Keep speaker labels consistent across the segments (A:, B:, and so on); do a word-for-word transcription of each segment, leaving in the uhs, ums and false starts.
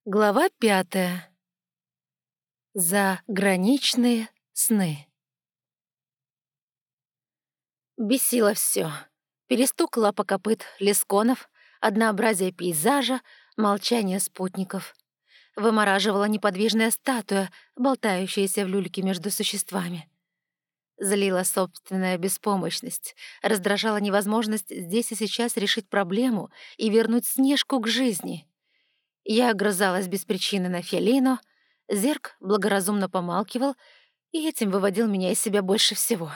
A: Глава пятая. Заграничные сны. Бесило все. Перестук лапокопыт лесконов, однообразие пейзажа, молчание спутников. Вымораживала неподвижная статуя, болтающаяся в люльке между существами. Злила собственная беспомощность, раздражала невозможность здесь и сейчас решить проблему и вернуть Снежку к жизни. Я огрызалась без причины на Фелино, Зерк благоразумно помалкивал и этим выводил меня из себя больше всего.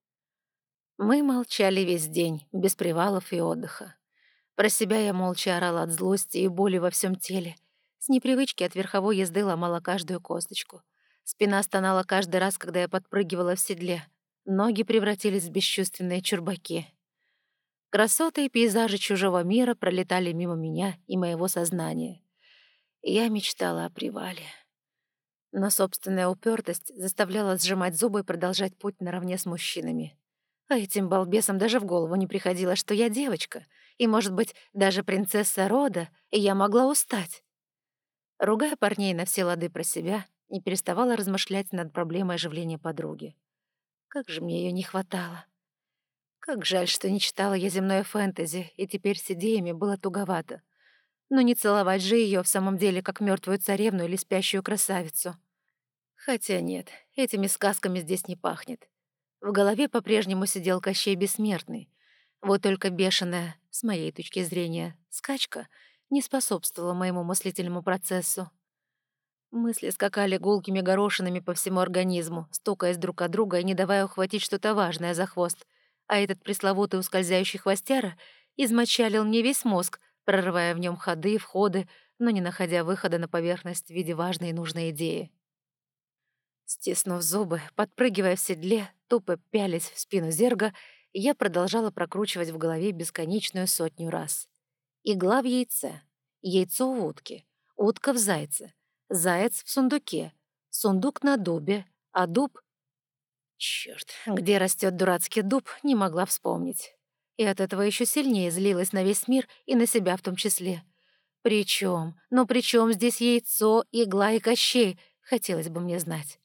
A: Мы молчали весь день, без привалов и отдыха. Про себя я молча орала от злости и боли во всем теле. С непривычки от верховой езды ломала каждую косточку. Спина стонала каждый раз, когда я подпрыгивала в седле. Ноги превратились в бесчувственные чурбаки. Красоты и пейзажи чужого мира пролетали мимо меня и моего сознания. Я мечтала о привале. Но собственная упертость заставляла сжимать зубы и продолжать путь наравне с мужчинами. А этим балбесам даже в голову не приходило, что я девочка, и, может быть, даже принцесса рода, и я могла устать. Ругая парней на все лады про себя, не переставала размышлять над проблемой оживления подруги. Как же мне ее не хватало. Как жаль, что не читала я земное фэнтези, и теперь с идеями было туговато. Но не целовать же ее в самом деле, как мертвую царевну или спящую красавицу. Хотя нет, этими сказками здесь не пахнет. В голове по-прежнему сидел Кощей Бессмертный. Вот только бешеная, с моей точки зрения, скачка не способствовала моему мыслительному процессу. Мысли скакали гулкими горошинами по всему организму, стукаясь друг от друга и не давая ухватить что-то важное за хвост. А этот пресловутый ускользающий хвостяра измочалил мне весь мозг, прорывая в нем ходы, входы, но не находя выхода на поверхность в виде важной и нужной идеи. Стиснув зубы, подпрыгивая в седле, тупо пялясь в спину Зерга, я продолжала прокручивать в голове бесконечную сотню раз. Игла в яйце, яйцо в утке, утка в зайце, заяц в сундуке, сундук на дубе, а дуб... Чёрт, где растет дурацкий дуб, не могла вспомнить. И от этого еще сильнее злилась на весь мир и на себя в том числе. Причем, но при чем здесь яйцо, игла и Кощей, хотелось бы мне знать.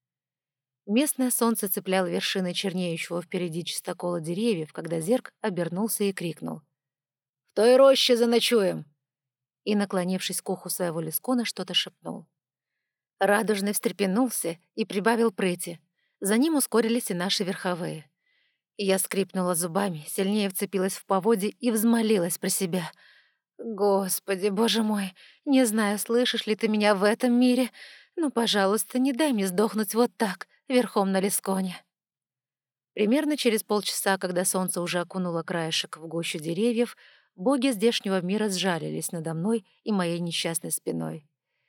A: Местное солнце цепляло вершины чернеющего впереди чистокола деревьев, когда Зерк обернулся и крикнул: «В той роще заночуем!» И, наклонившись к уху своего лескона, что-то шепнул. Радужный встрепенулся и прибавил прыти. За ним ускорились и наши верховые. Я скрипнула зубами, сильнее вцепилась в поводья и взмолилась про себя. «Господи, боже мой, не знаю, слышишь ли ты меня в этом мире, но, пожалуйста, не дай мне сдохнуть вот так, верхом на лесконе». Примерно через полчаса, когда солнце уже окунуло краешек в гущу деревьев, боги здешнего мира сжалились надо мной и моей несчастной спиной.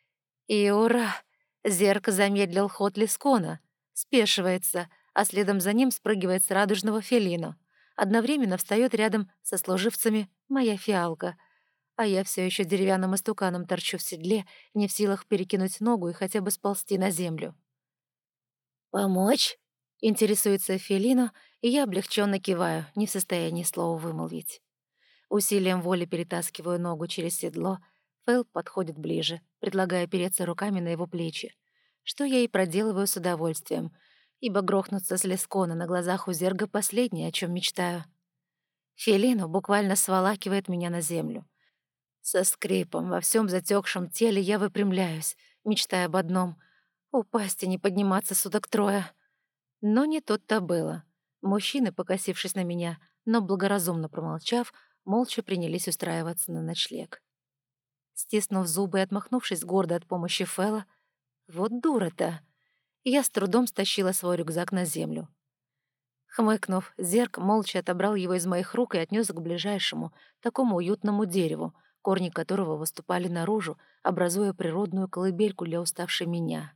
A: И ура! Зерк замедлил ход лескона, спешивается, а следом за ним спрыгивает с радужного Фелино. Одновременно встает рядом со служивцами моя фиалка, а я все еще деревянным истуканом торчу в седле, не в силах перекинуть ногу и хотя бы сползти на землю. «Помочь?» — интересуется Фелино, и я облегченно киваю, не в состоянии слова вымолвить. Усилием воли перетаскиваю ногу через седло. Фэл подходит ближе, предлагая опереться руками на его плечи, что я и проделываю с удовольствием, ибо грохнуться с лескона на глазах у Зерга последнее, о чем мечтаю. Фелино буквально сволакивает меня на землю. Со скрипом во всем затекшем теле я выпрямляюсь, мечтая об одном — упасть и не подниматься суток трое. Но не тут-то было. Мужчины, покосившись на меня, но благоразумно промолчав, молча принялись устраиваться на ночлег. Стиснув зубы и отмахнувшись гордо от помощи Фэла, вот дура-то, я с трудом стащила свой рюкзак на землю. Хмыкнув, Зерк молча отобрал его из моих рук и отнес к ближайшему, такому уютному дереву, корни которого выступали наружу, образуя природную колыбельку для уставшей меня.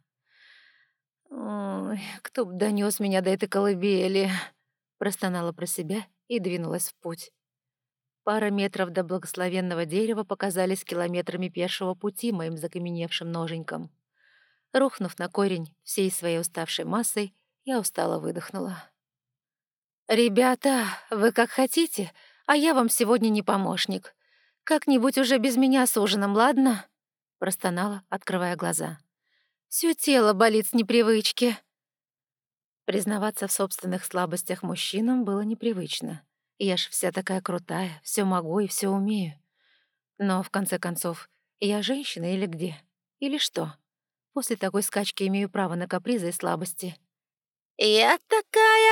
A: «Ой, кто б донёс меня до этой колыбели!» — простонала про себя и двинулась в путь. Пара метров до благословенного дерева показались километрами пешего пути моим закаменевшим ноженькам. Рухнув на корень всей своей уставшей массой, я устало выдохнула. «Ребята, вы как хотите, а я вам сегодня не помощник. Как-нибудь уже без меня с ужином, ладно?» простонала, открывая глаза. Всё тело болит с непривычки. Признаваться в собственных слабостях мужчинам было непривычно. Я ж вся такая крутая, всё могу и всё умею. Но, в конце концов, я женщина или где? Или что? После такой скачки имею право на капризы и слабости. «Я такая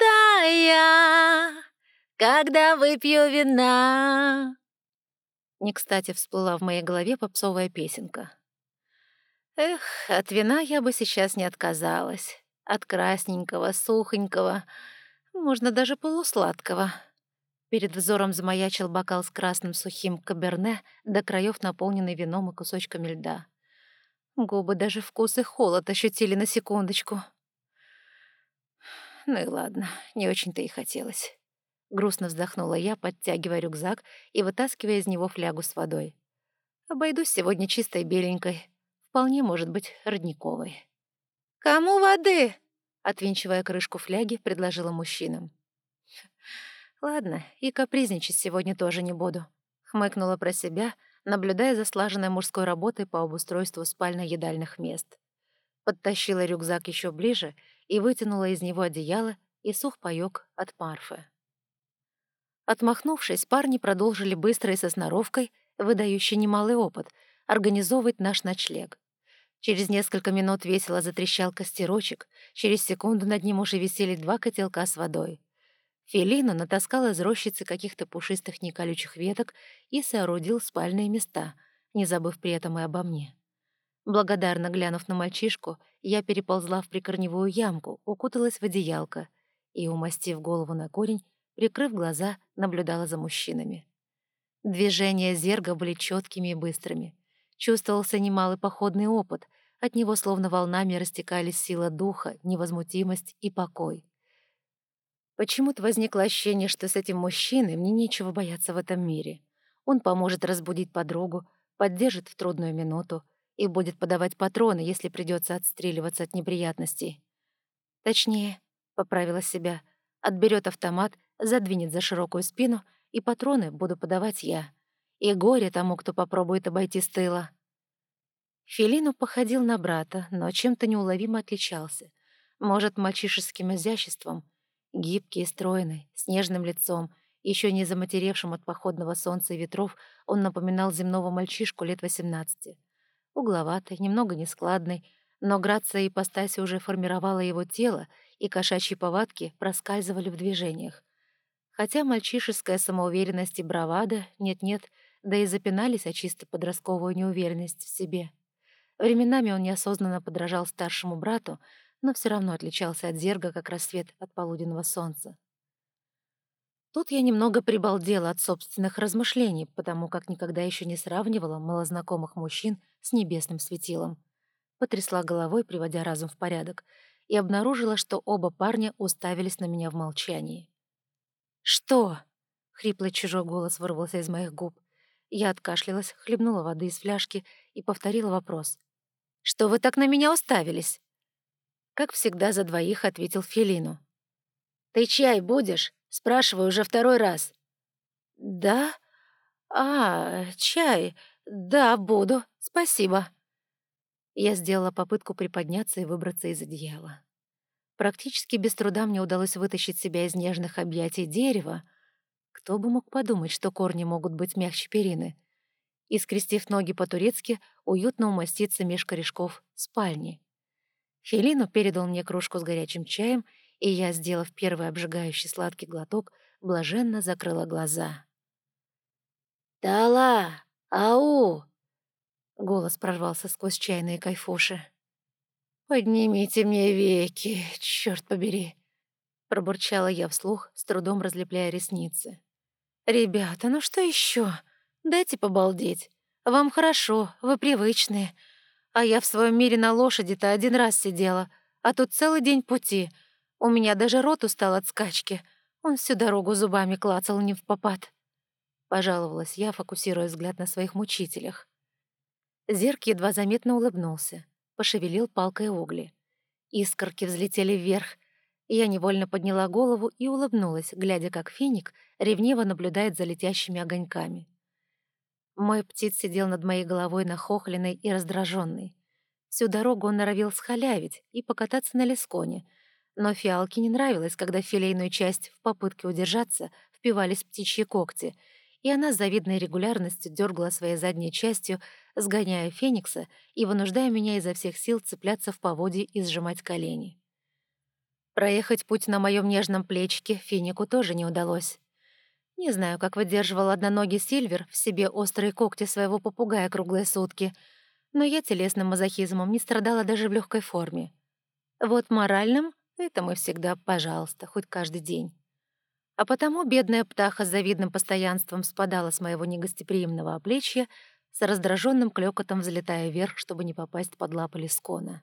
A: крутая, когда выпью вина». Не кстати всплыла в моей голове попсовая песенка. Эх, от вина я бы сейчас не отказалась. От красненького, сухонького, можно даже полусладкого. Перед взором замаячил бокал с красным сухим каберне, до краев наполненный вином и кусочками льда. Губы даже вкус и холод ощутили на секундочку. Ну и ладно, не очень-то и хотелось. Грустно вздохнула я, подтягивая рюкзак и вытаскивая из него флягу с водой. Обойдусь сегодня чистой беленькой. Вполне может быть родниковой. «Кому воды?» — отвинчивая крышку фляги, предложила мужчинам. «Ладно, и капризничать сегодня тоже не буду», — хмыкнула про себя, наблюдая за слаженной мужской работой по обустройству спально-едальных мест. Подтащила рюкзак еще ближе и вытянула из него одеяло и сухпайок от Марфы. Отмахнувшись, парни продолжили быстро и со сноровкой, выдающий немалый опыт, организовывать наш ночлег. Через несколько минут весело затрещал костерочек, через секунду над ним уже висели два котелка с водой. Фелину натаскал из рощицы каких-то пушистых неколючих веток и соорудил спальные места, не забыв при этом и обо мне. Благодарно глянув на мальчишку, я переползла в прикорневую ямку, укуталась в одеялко и, умастив голову на корень, прикрыв глаза, наблюдала за мужчинами. Движения зерга были четкими и быстрыми. Чувствовался немалый походный опыт, от него словно волнами растекались сила духа, невозмутимость и покой. Почему-то возникло ощущение, что с этим мужчиной мне нечего бояться в этом мире. Он поможет разбудить подругу, поддержит в трудную минуту и будет подавать патроны, если придется отстреливаться от неприятностей. Точнее, поправила себя, отберет автомат, задвинет за широкую спину, и патроны буду подавать я. И горе тому, кто попробует обойти с тыла. Фелину походил на брата, но чем-то неуловимо отличался. Может, мальчишеским изяществом. Гибкий и стройный, с нежным лицом, еще не заматеревшим от походного солнца и ветров, он напоминал земного мальчишку лет восемнадцати. Угловатый, немного нескладный, но грация ипостаси уже формировала его тело, и кошачьи повадки проскальзывали в движениях. Хотя мальчишеская самоуверенность и бравада, нет-нет, да и запинались о чисто подростковую неуверенность в себе. Временами он неосознанно подражал старшему брату, но все равно отличался от зерга, как рассвет от полуденного солнца. Тут я немного прибалдела от собственных размышлений, потому как никогда еще не сравнивала малознакомых мужчин с небесным светилом. Потрясла головой, приводя разум в порядок, и обнаружила, что оба парня уставились на меня в молчании. «Что?» — хриплый чужой голос вырвался из моих губ. Я откашлялась, хлебнула воды из фляжки и повторила вопрос. «Что вы так на меня уставились?» Как всегда, за двоих ответил Фелину. «Ты чай будешь?» — спрашиваю уже второй раз. «Да? А, чай. Да, буду. Спасибо». Я сделала попытку приподняться и выбраться из одеяла. Практически без труда мне удалось вытащить себя из нежных объятий дерева. Кто бы мог подумать, что корни могут быть мягче перины. И, скрестив ноги по-турецки, уютно умоститься меж корешков спальни. Фелину передал мне кружку с горячим чаем, и я, сделав первый обжигающий сладкий глоток, блаженно закрыла глаза. «Тала! Ау!» — голос прорвался сквозь чайные кайфуши. «Поднимите мне веки, черт побери!» — пробурчала я вслух, с трудом разлепляя ресницы. «Ребята, ну что еще? Дайте побалдеть. Вам хорошо, вы привычные. А я в своем мире на лошади-то один раз сидела, а тут целый день пути. У меня даже рот устал от скачки. Он всю дорогу зубами клацал невпопад». Пожаловалась я, фокусируя взгляд на своих мучителях. Зерк едва заметно улыбнулся, пошевелил палкой угли. Искорки взлетели вверх. Я невольно подняла голову и улыбнулась, глядя, как финик ревниво наблюдает за летящими огоньками. Мой птиц сидел над моей головой нахохленный и раздраженный. Всю дорогу он норовил схалявить и покататься на лесконе, но фиалке не нравилось, когда в филейную часть в попытке удержаться впивались птичьи когти, и она с завидной регулярностью дергала своей задней частью, сгоняя феникса и вынуждая меня изо всех сил цепляться в поводье и сжимать колени. Проехать путь на моем нежном плечике финику тоже не удалось. Не знаю, как выдерживал одноногий Сильвер в себе острые когти своего попугая круглые сутки, но я телесным мазохизмом не страдала даже в легкой форме. Вот моральным — это мы всегда, пожалуйста, хоть каждый день. А потому бедная птаха с завидным постоянством спадала с моего негостеприимного оплечья, с раздраженным клёкотом взлетая вверх, чтобы не попасть под лапы Лискона.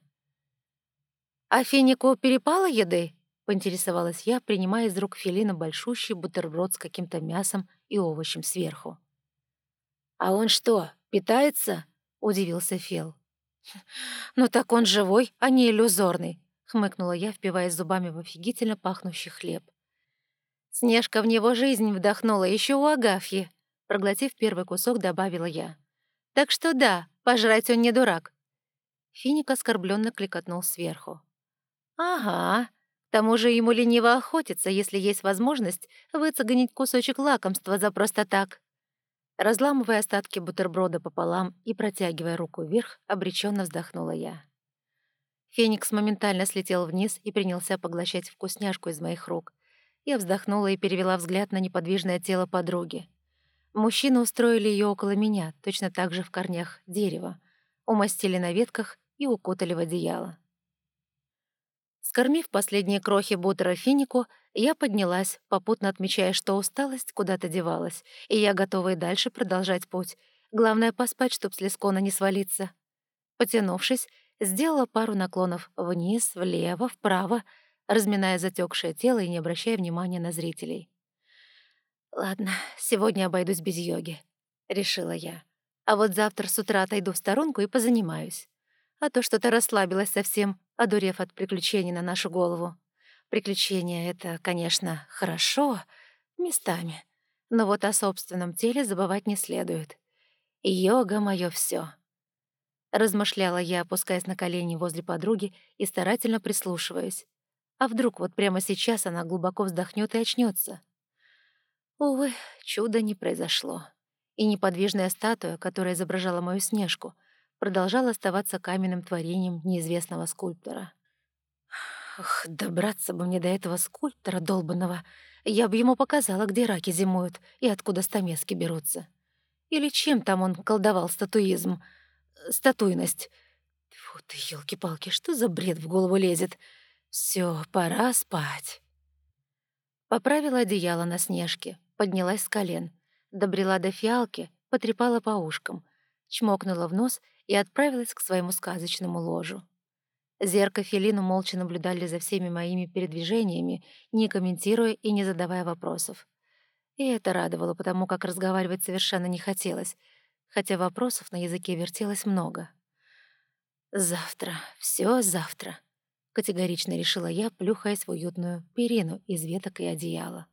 A: «А финику перепало еды?» — поинтересовалась я, принимая из рук Фелина большущий бутерброд с каким-то мясом и овощем сверху. «А он что, питается?» — удивился Фел. «Ну так он живой, а не иллюзорный», — хмыкнула я, впиваясь зубами в офигительно пахнущий хлеб. «Снежка в него жизнь вдохнула еще у Агафьи», — проглотив первый кусок, добавила я. «Так что да, пожрать он не дурак». Финик оскорбленно кликотнул сверху. «Ага, к тому же ему лениво охотиться, если есть возможность выцегонить кусочек лакомства за просто так». Разламывая остатки бутерброда пополам и протягивая руку вверх, обреченно вздохнула я. Феникс моментально слетел вниз и принялся поглощать вкусняшку из моих рук. Я вздохнула и перевела взгляд на неподвижное тело подруги. Мужчины устроили ее около меня, точно так же в корнях дерева, умастили на ветках и укутали в одеяло. Скормив последние крохи бутера финику, я поднялась, попутно отмечая, что усталость куда-то девалась, и я готова и дальше продолжать путь. Главное — поспать, чтоб с лескона не свалиться. Потянувшись, сделала пару наклонов вниз, влево, вправо, разминая затекшее тело и не обращая внимания на зрителей. «Ладно, сегодня обойдусь без йоги», — решила я. «А вот завтра с утра отойду в сторонку и позанимаюсь. А то что-то расслабилась совсем, одурев от приключений на нашу голову. Приключения — это, конечно, хорошо, местами, но вот о собственном теле забывать не следует. И йога — моё всё». Размышляла я, опускаясь на колени возле подруги и старательно прислушиваясь. А вдруг вот прямо сейчас она глубоко вздохнет и очнется? Увы, чуда не произошло. И неподвижная статуя, которая изображала мою Снежку, продолжала оставаться каменным творением неизвестного скульптора. Ох, добраться бы мне до этого скульптора долбанного. Я бы ему показала, где раки зимуют и откуда стамески берутся. Или чем там он колдовал статуизм, э, статуйность. Фу ты, ёлки-палки, что за бред в голову лезет? Все, пора спать. Поправила одеяло на Снежке, поднялась с колен, добрела до фиалки, потрепала по ушкам, чмокнула в нос и отправилась к своему сказочному ложу. Зерка и Фелину молча наблюдали за всеми моими передвижениями, не комментируя и не задавая вопросов. И это радовало, потому как разговаривать совершенно не хотелось, хотя вопросов на языке вертелось много. «Завтра, все завтра», — категорично решила я, плюхаясь в уютную перину из веток и одеяла.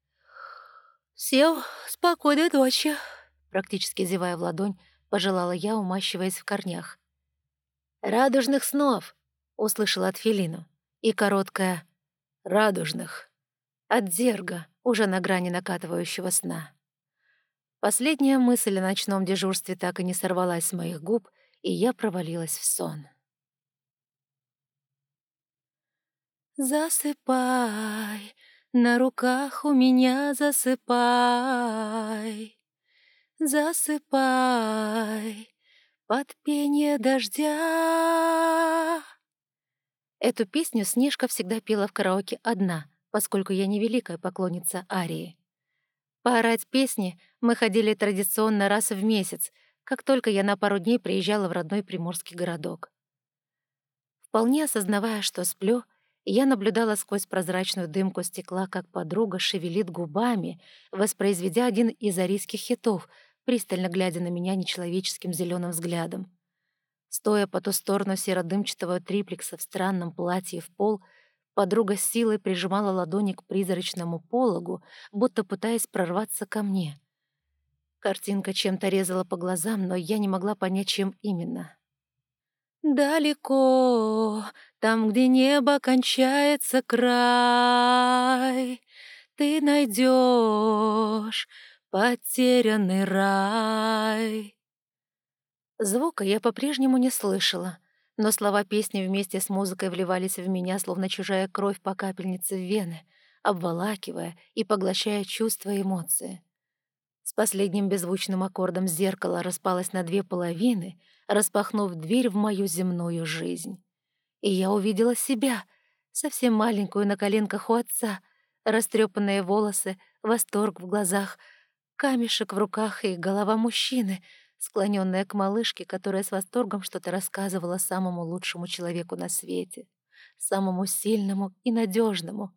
A: «Всем спокойной ночи», — практически зевая в ладонь, пожелала я, умащиваясь в корнях. «Радужных снов!» — услышала от Фелину. И короткое «радужных» от Зерга, уже на грани накатывающего сна. Последняя мысль о ночном дежурстве так и не сорвалась с моих губ, и я провалилась в сон. «Засыпай, на руках у меня засыпай, засыпай, под пение дождя». Эту песню Снежка всегда пела в караоке одна, поскольку я не великая поклонница арии. Поорать песни мы ходили традиционно раз в месяц, как только я на пару дней приезжала в родной приморский городок. Вполне осознавая, что сплю, я наблюдала сквозь прозрачную дымку стекла, как подруга шевелит губами, воспроизведя один из арийских хитов, пристально глядя на меня нечеловеческим зеленым взглядом. Стоя по ту сторону серодымчатого триплекса в странном платье в пол, подруга с силой прижимала ладони к призрачному пологу, будто пытаясь прорваться ко мне. Картинка чем-то резала по глазам, но я не могла понять, чем именно. «Далеко, там, где небо кончается край, ты найдешь потерянный рай». Звука я по-прежнему не слышала, но слова песни вместе с музыкой вливались в меня, словно чужая кровь по капельнице в вены, обволакивая и поглощая чувства и эмоции. С последним беззвучным аккордом зеркало распалось на две половины, распахнув дверь в мою земную жизнь. И я увидела себя, совсем маленькую на коленках у отца, растрепанные волосы, восторг в глазах, камешек в руках и голова мужчины, склоненная к малышке, которая с восторгом что-то рассказывала самому лучшему человеку на свете, самому сильному и надежному.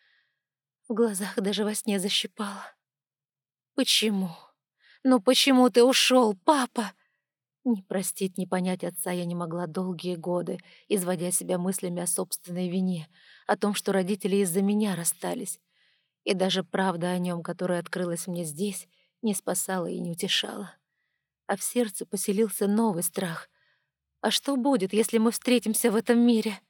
A: В глазах даже во сне защипало. «Почему? Ну почему ты ушел, папа?» Не простить, не понять отца я не могла долгие годы, изводя себя мыслями о собственной вине, о том, что родители из-за меня расстались. И даже правда о нем, которая открылась мне здесь, не спасала и не утешала. А в сердце поселился новый страх. А что будет, если мы встретимся в этом мире?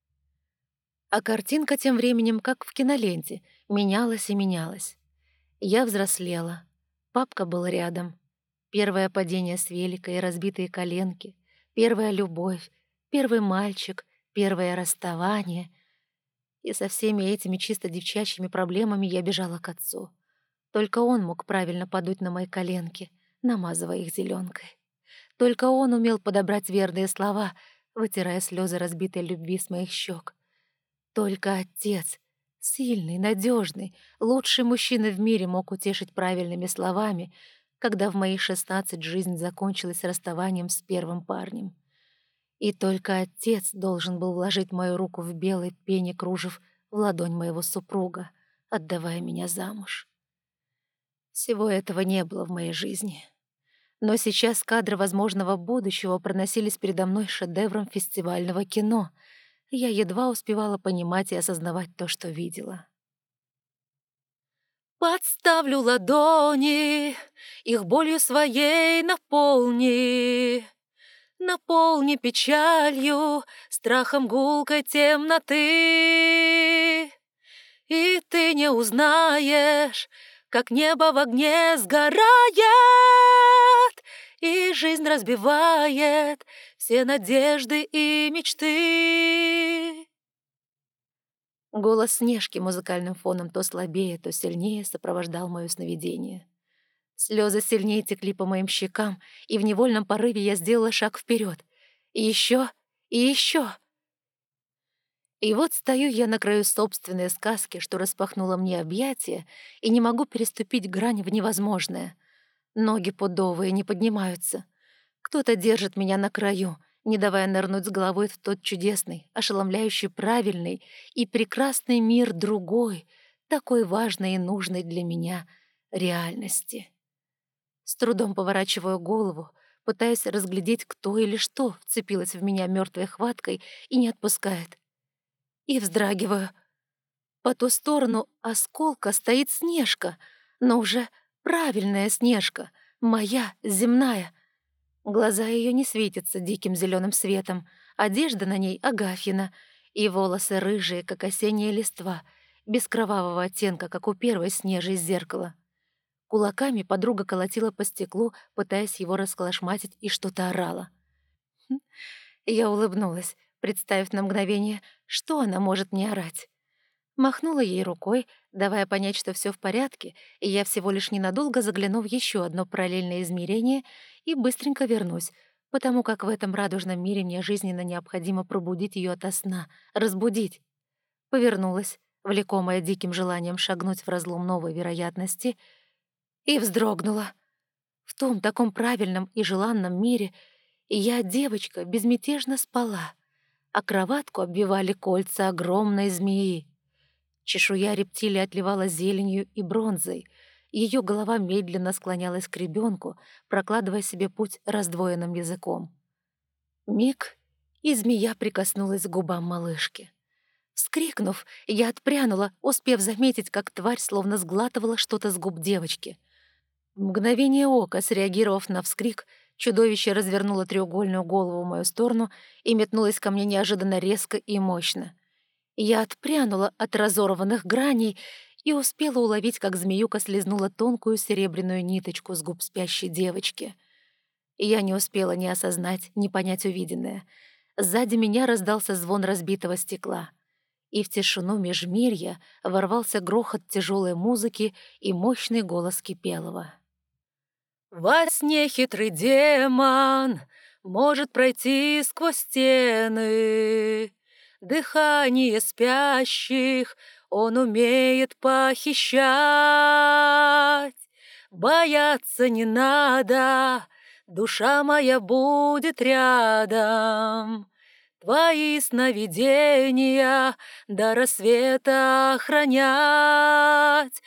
A: А картинка тем временем, как в киноленте, менялась и менялась. Я взрослела. Папка был рядом. Первое падение с велика и разбитые коленки, первая любовь, первый мальчик, первое расставание. И со всеми этими чисто девчачьими проблемами я бежала к отцу. Только он мог правильно подуть на мои коленки, намазывая их зеленкой. Только он умел подобрать верные слова, вытирая слезы разбитой любви с моих щек. Только отец, сильный, надежный, лучший мужчина в мире, мог утешить правильными словами, когда в мои шестнадцать жизнь закончилась расставанием с первым парнем. И только отец должен был вложить мою руку в белой пене кружев в ладонь моего супруга, отдавая меня замуж. Всего этого не было в моей жизни. Но сейчас кадры возможного будущего проносились передо мной шедевром фестивального кино. Я едва успевала понимать и осознавать то, что видела. «Подставлю ладони, их болью своей наполни, наполни печалью, страхом гулкой темноты, и ты не узнаешь, как небо в огне сгорает, и жизнь разбивает все надежды и мечты». Голос Снежки музыкальным фоном то слабее, то сильнее сопровождал моё сновидение. Слезы сильнее текли по моим щекам, и в невольном порыве я сделала шаг вперед. И еще, и еще. И вот стою я на краю собственной сказки, что распахнула мне объятия, и не могу переступить грань в невозможное. Ноги пудовые не поднимаются. Кто-то держит меня на краю, не давая нырнуть с головой в тот чудесный, ошеломляющий правильный и прекрасный мир другой, такой важной и нужной для меня реальности. С трудом поворачиваю голову, пытаясь разглядеть, кто или что вцепилось в меня мертвой хваткой и не отпускает. И вздрагиваю. По ту сторону осколка стоит Снежка, но уже правильная Снежка, моя, земная. Глаза ее не светятся диким зеленым светом, одежда на ней Агафьина, и волосы рыжие, как осенняя листва, без кровавого оттенка, как у первой Снежи из зеркала. Кулаками подруга колотила по стеклу, пытаясь его расколошматить, и что-то орала. Хм. Я улыбнулась, представив на мгновение, что она может мне орать. Махнула ей рукой, давая понять, что все в порядке, и я всего лишь ненадолго загляну в еще одно параллельное измерение и быстренько вернусь, потому как в этом радужном мире мне жизненно необходимо пробудить ее ото сна, разбудить. Повернулась, влекомая диким желанием шагнуть в разлом новой вероятности, и вздрогнула. В том таком правильном и желанном мире я, девочка, безмятежно спала, а кроватку обвивали кольца огромной змеи. Чешуя рептилии отливала зеленью и бронзой. Ее голова медленно склонялась к ребенку, прокладывая себе путь раздвоенным языком. Миг, и змея прикоснулась к губам малышки. Вскрикнув, я отпрянула, успев заметить, как тварь словно сглатывала что-то с губ девочки. В мгновение ока, среагировав на вскрик, чудовище развернуло треугольную голову в мою сторону и метнулось ко мне неожиданно резко и мощно. Я отпрянула от разорванных граней и успела уловить, как змеюка слезнула тонкую серебряную ниточку с губ спящей девочки. И я не успела ни осознать, ни понять увиденное. Сзади меня раздался звон разбитого стекла, и в тишину межмирья ворвался грохот тяжелой музыки и мощный голос Кипелова. «Во сне хитрый демон может пройти сквозь стены. Дыхание спящих он умеет похищать. Бояться не надо, душа моя будет рядом. Твои сновидения до рассвета охранять.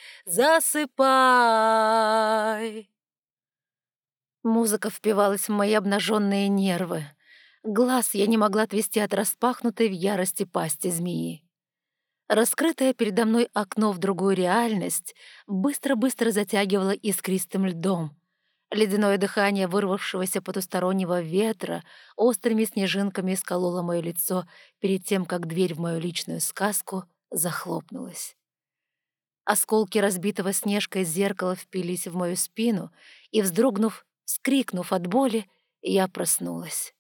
A: Засыпай». Музыка впивалась в мои обнаженные нервы. Глаз я не могла отвести от распахнутой в ярости пасти змеи. Раскрытое передо мной окно в другую реальность быстро-быстро затягивало искристым льдом. Ледяное дыхание вырвавшегося потустороннего ветра острыми снежинками искололо мое лицо перед тем, как дверь в мою личную сказку захлопнулась. Осколки разбитого снежкой зеркала впились в мою спину, и, вздрогнув, вскрикнув от боли, я проснулась.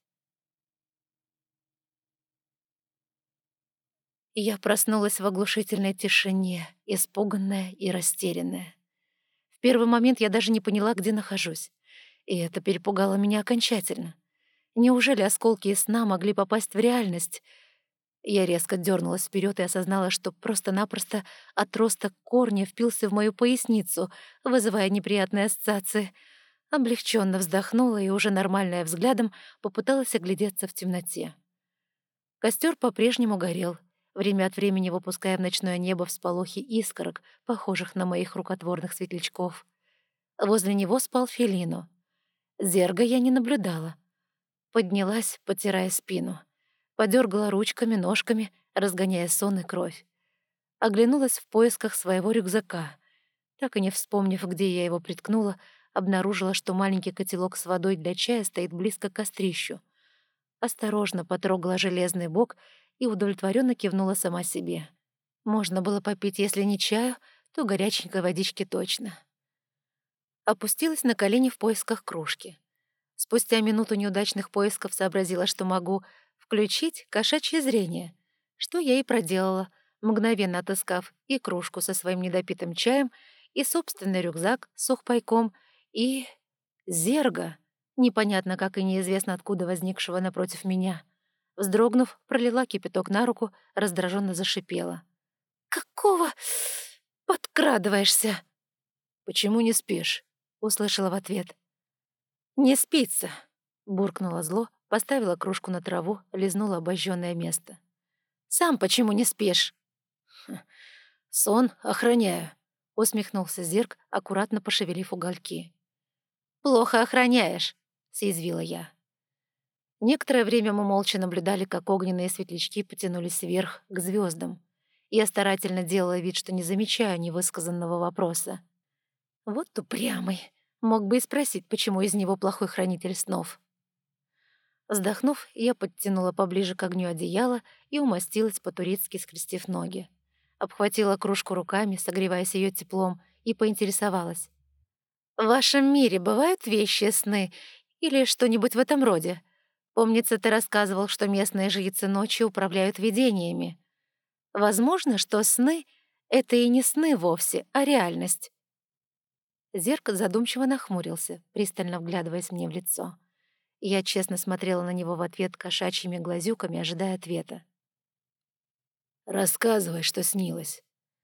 A: Я проснулась в оглушительной тишине, испуганная и растерянная. В первый момент я даже не поняла, где нахожусь, и это перепугало меня окончательно. Неужели осколки из сна могли попасть в реальность? Я резко дернулась вперед и осознала, что просто-напросто отросток корня впился в мою поясницу, вызывая неприятные ассоциации. Облегченно вздохнула и уже нормальная взглядом попыталась оглядеться в темноте. Костер по-прежнему горел, время от времени выпуская в ночное небо всполохи искорок, похожих на моих рукотворных светлячков. Возле него спал Фелино. Зерга я не наблюдала. Поднялась, потирая спину. Подергала ручками, ножками, разгоняя сон и кровь. Оглянулась в поисках своего рюкзака. Так и не вспомнив, где я его приткнула, обнаружила, что маленький котелок с водой для чая стоит близко к кострищу. Осторожно потрогала железный бок и удовлетворенно кивнула сама себе. Можно было попить, если не чаю, то горяченькой водички точно. Опустилась на колени в поисках кружки. Спустя минуту неудачных поисков сообразила, что могу включить кошачье зрение, что я и проделала, мгновенно отыскав и кружку со своим недопитым чаем, и собственный рюкзак с сухпайком, и зерга, непонятно как и неизвестно откуда возникшего напротив меня. Вздрогнув, пролила кипяток на руку, раздраженно зашипела. «Какого подкрадываешься?» «Почему не спишь?» — услышала в ответ. «Не спится», — буркнула зло, поставила кружку на траву, лизнула обожжённое место. «Сам почему не спишь?» «Хм, сон охраняю», — усмехнулся Зерк, аккуратно пошевелив угольки. «Плохо охраняешь», — съязвила я. Некоторое время мы молча наблюдали, как огненные светлячки потянулись вверх, к звездам. Я старательно делала вид, что не замечаю невысказанного вопроса. Вот упрямый. Мог бы и спросить, почему из него плохой хранитель снов. Вздохнув, я подтянула поближе к огню одеяло и умостилась по-турецки, скрестив ноги. Обхватила кружку руками, согреваясь ее теплом, и поинтересовалась. «В вашем мире бывают вещи, сны или что-нибудь в этом роде? Помнится, ты рассказывал, что местные жрицы ночью управляют видениями. Возможно, что сны — это и не сны вовсе, а реальность». Зерк задумчиво нахмурился, пристально вглядываясь мне в лицо. Я честно смотрела на него в ответ кошачьими глазюками, ожидая ответа. «Рассказывай, что снилось».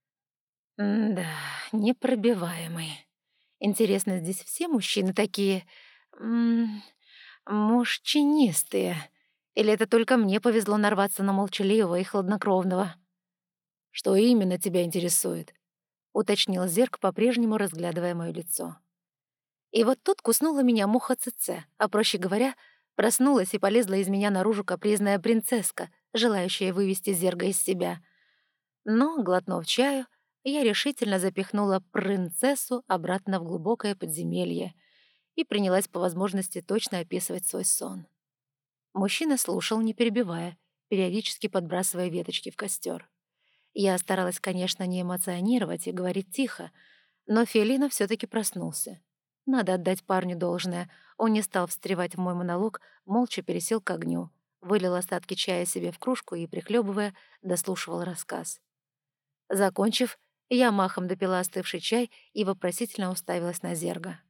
A: «Да, непробиваемый. Интересно, здесь все мужчины такие... М -м, мужчинистые? Или это только мне повезло нарваться на молчаливого и хладнокровного?» «Что именно тебя интересует?» — уточнил Зерк, по-прежнему разглядывая моё лицо. И вот тут куснула меня муха ЦЦ, а, проще говоря, проснулась и полезла из меня наружу капризная принцесска, желающая вывести Зерга из себя. Но, глотнув чаю, я решительно запихнула принцессу обратно в глубокое подземелье и принялась по возможности точно описывать свой сон. Мужчина слушал, не перебивая, периодически подбрасывая веточки в костер. Я старалась, конечно, не эмоционировать и говорить тихо, но Фиолино все-таки проснулся. Надо отдать парню должное. Он не стал встревать в мой монолог, молча пересел к огню, вылил остатки чая себе в кружку и, прихлебывая, дослушивал рассказ. Закончив, я махом допила остывший чай и вопросительно уставилась на Зерга.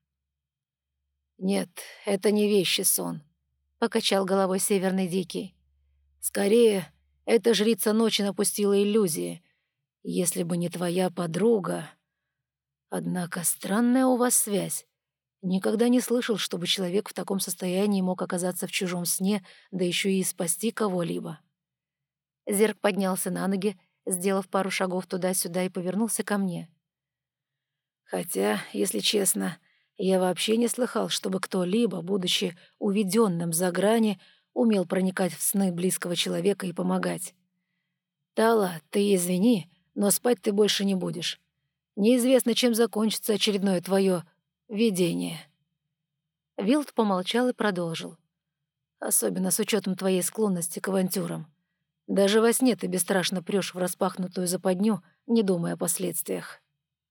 A: «Нет, это не вещий сон», — покачал головой Северный Дикий. «Скорее, эта жрица ночи напустила иллюзии. Если бы не твоя подруга... Однако странная у вас связь. Никогда не слышал, чтобы человек в таком состоянии мог оказаться в чужом сне, да еще и спасти кого-либо». Зерг поднялся на ноги, сделав пару шагов туда-сюда, и повернулся ко мне. «Хотя, если честно, я вообще не слыхал, чтобы кто-либо, будучи уведенным за грани, умел проникать в сны близкого человека и помогать. Тала, ты извини, но спать ты больше не будешь. Неизвестно, чем закончится очередное твое видение». Вилд помолчал и продолжил. «Особенно с учетом твоей склонности к авантюрам. Даже во сне ты бесстрашно прёшь в распахнутую западню, не думая о последствиях».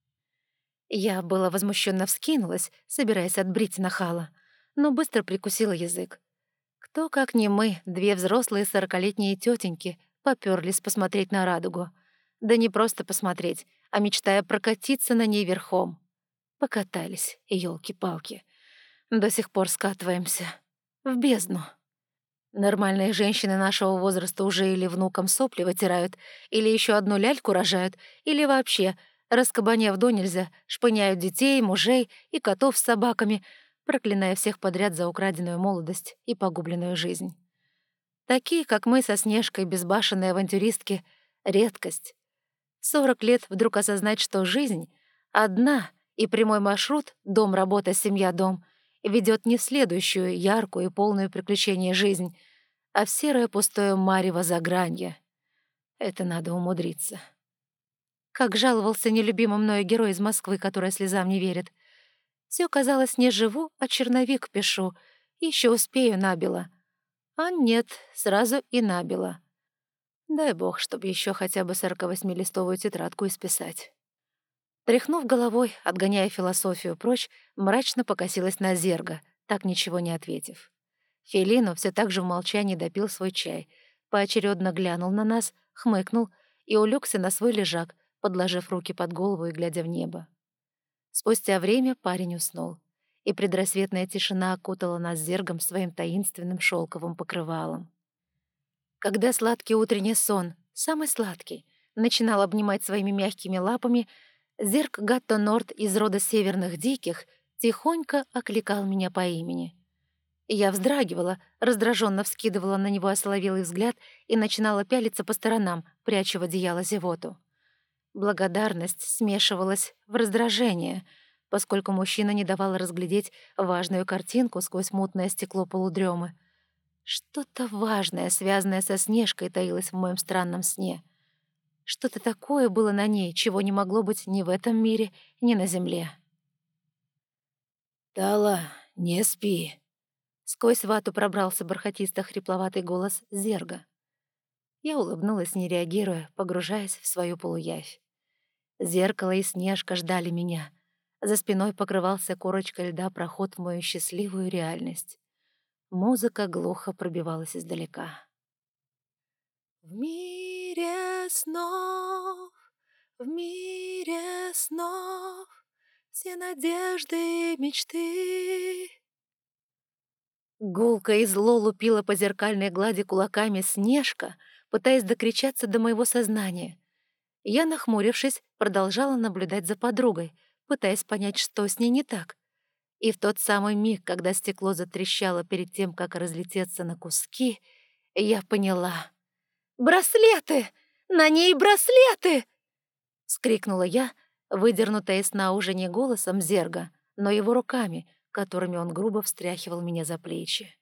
A: Я была возмущенно вскинулась, собираясь отбрить нахала, но быстро прикусила язык. Кто, как не мы, две взрослые сорокалетние тетеньки, попёрлись посмотреть на радугу. Да не просто посмотреть, а мечтая прокатиться на ней верхом. Покатались, ёлки-палки. До сих пор скатываемся. В бездну. Нормальные женщины нашего возраста уже или внукам сопли вытирают, или еще одну ляльку рожают, или вообще, раскабанев до нельзя, шпыняют детей, мужей и котов с собаками, проклиная всех подряд за украденную молодость и погубленную жизнь. Такие, как мы со Снежкой, безбашенные авантюристки — редкость. Сорок лет вдруг осознать, что жизнь одна, и прямой маршрут — дом, работа, семья, дом — ведет не в следующую яркую и полную приключений жизнь, а в серое пустое марево загранье. Это надо умудриться. Как жаловался нелюбимый мною герой из Москвы, который слезам не верит. Все казалось, не живу, а черновик пишу. Еще успею набело. А нет, сразу и набело. Дай бог, чтобы еще хотя бы сорокавосьмилистовую тетрадку исписать. Тряхнув головой, отгоняя философию прочь, мрачно покосилась на Зерга, так ничего не ответив. Фелино все так же в молчании допил свой чай, поочередно глянул на нас, хмыкнул и улегся на свой лежак, подложив руки под голову и глядя в небо. Спустя время парень уснул, и предрассветная тишина окутала нас с Зергом своим таинственным шелковым покрывалом. Когда сладкий утренний сон, самый сладкий, начинал обнимать своими мягкими лапами, Зерг Гатто Норд из рода северных диких тихонько окликал меня по имени. Я вздрагивала, раздраженно вскидывала на него осоловелый взгляд и начинала пялиться по сторонам, пряча в одеяло зевоту. Благодарность смешивалась в раздражение, поскольку мужчина не давал разглядеть важную картинку сквозь мутное стекло полудремы. Что-то важное, связанное со Снежкой, таилось в моем странном сне. Что-то такое было на ней, чего не могло быть ни в этом мире, ни на земле. «Тала, не спи!» Сквозь вату пробрался бархатисто-хрипловатый голос Зерга. Я улыбнулась, не реагируя, погружаясь в свою полуявь. Зеркало и Снежка ждали меня. За спиной покрывался корочкой льда проход в мою счастливую реальность. Музыка глухо пробивалась издалека. В мире снов, в мире снов, все надежды и мечты. Гулко и зло лупила по зеркальной глади кулаками Снежка, пытаясь докричаться до моего сознания. Я, нахмурившись, продолжала наблюдать за подругой, пытаясь понять, что с ней не так. И в тот самый миг, когда стекло затрещало перед тем, как разлететься на куски, я поняла. «Браслеты! На ней браслеты!» — вскрикнула я, выдернутая из сна уже не голосом Зерга, но его руками, которыми он грубо встряхивал меня за плечи.